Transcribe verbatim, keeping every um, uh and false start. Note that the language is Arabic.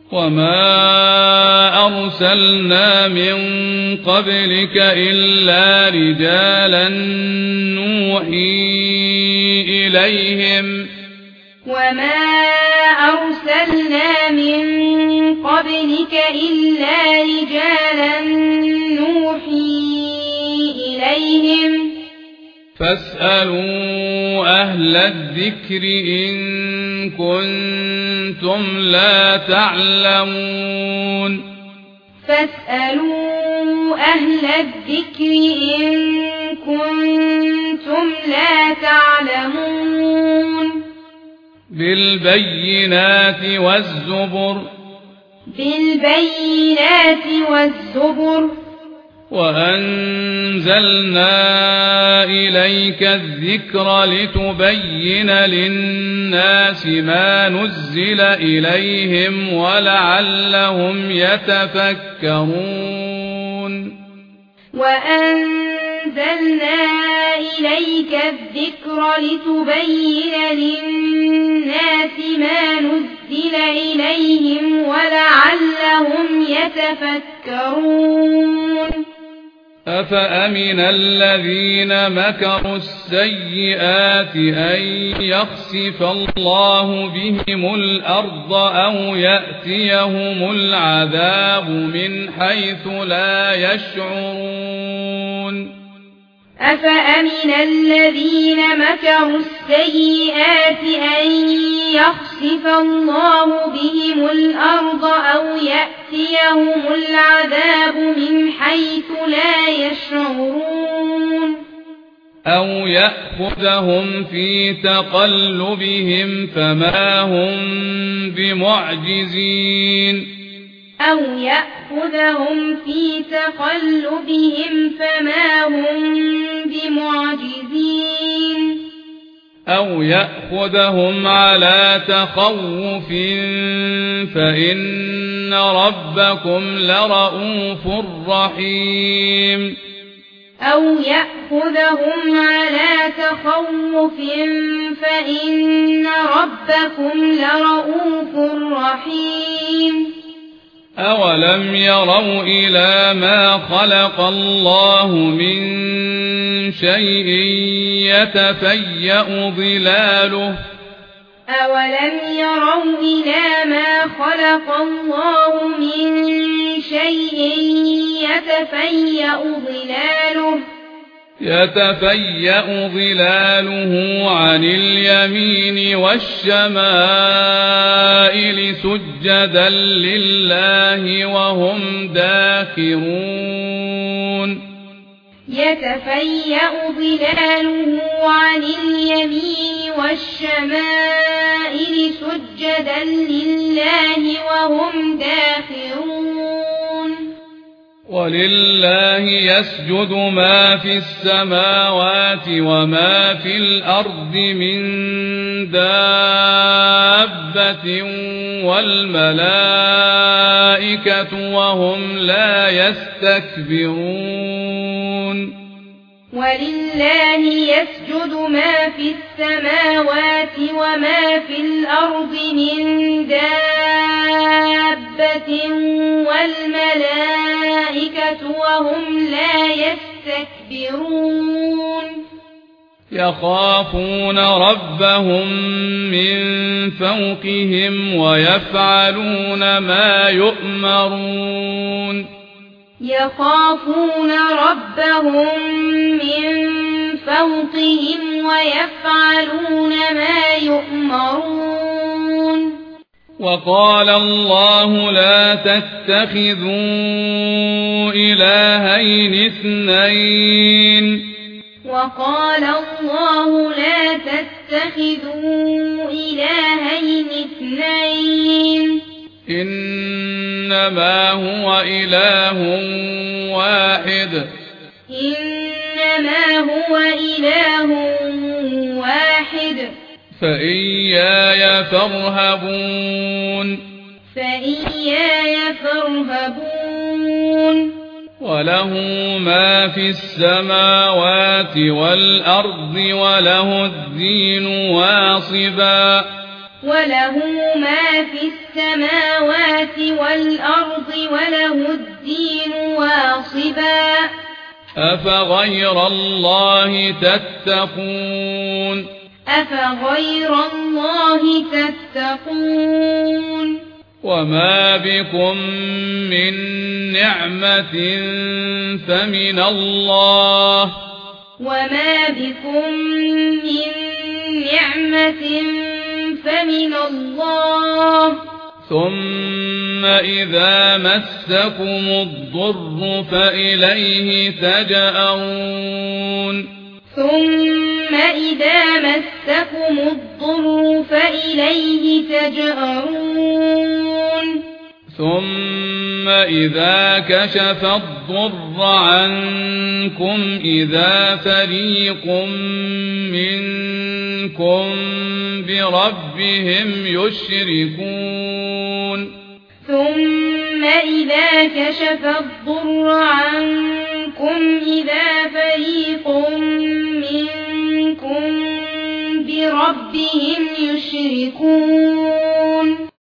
وما أرسلنا من قبلك إلا رجالا نوحي إليهم وما أرسلنا من قبلك إلا رجالا نوحي إليهم فاسألوا أهل الذكر إن كنتم لا تعلمون فاسألوا أهل الذكر إن كنتم لا تعلمون بالبينات والزبر بالبينات والزبر وأنزلنا إليك الذكر لتبين للناس ما نزل إليهم ولعلهم يتفكرون وأنزلنا إليك الذكر لتبين للناس ما نزل إليهم ولعلهم يتفكرون أفأمن الذين مكروا السيئات أن يخسف الله بهم الأرض أو يأتيهم العذاب من حيث لا يشعرون أفأمن الذين مكروا السيئات أن يخسف الله بهم الأرض أو يأتيهم العذاب من حيث لا يشعرون أو يأخذهم في تقلبهم فما هم بمعجزين أو يأخذهم في تقلبهم فما هم بمعجزين أو يأخذهم على تخوف فإن ربكم لرؤوف رحيم أو يأخذهم على تخوف فإن ربكم لرؤوف رحيم أولم يروا إلى ما خلق الله من شيء يتفيأ ظلاله أولم يروا إلى ما خلق الله من شيء يتفيأ ظلاله يتفيأ ظلاله عن اليمين والشمائل سجدا لله وهم داخرون يتفيأ ظلاله عن اليمين والشمائل سجدا لله وهم داخرون ولله يسجد ما في السماوات وما في الأرض من دابة والملائكة وهم لا يستكبرون ولله يسجد ما في السماوات وما في الأرض من دابة والملائكة وهم لا يستكبرون يخافون ربهم من فوقهم ويفعلون ما يؤمرون يخافون ربهم من فوقهم ويفعلون ما يؤمرون وقال الله لا تتخذوا إلهين اثنين وقال الله لا تتخذوا إلهين اثنين إنما هو إله واحد إنما هو إله واحد فإياي فارهبون فإياي فارهبون وله ما في السماوات والأرض وله الدين واصبا وله ما في السماوات والأرض وله الدين واصبا أفغير الله تتقون أفغير الله تتقون وما بكم من نعمة فمن الله وما بكم من نعمة فمن الله ثم إذا مسكم الضر فإليه تجأرون ثم إذا مسكم الضر فإليه تجأرون ثم إذا كشف الضر عنكم إذا فريق منكم بربهم يشركون ثم إذا كشف الضر عنكم إذا فريق منكم بربهم يشركون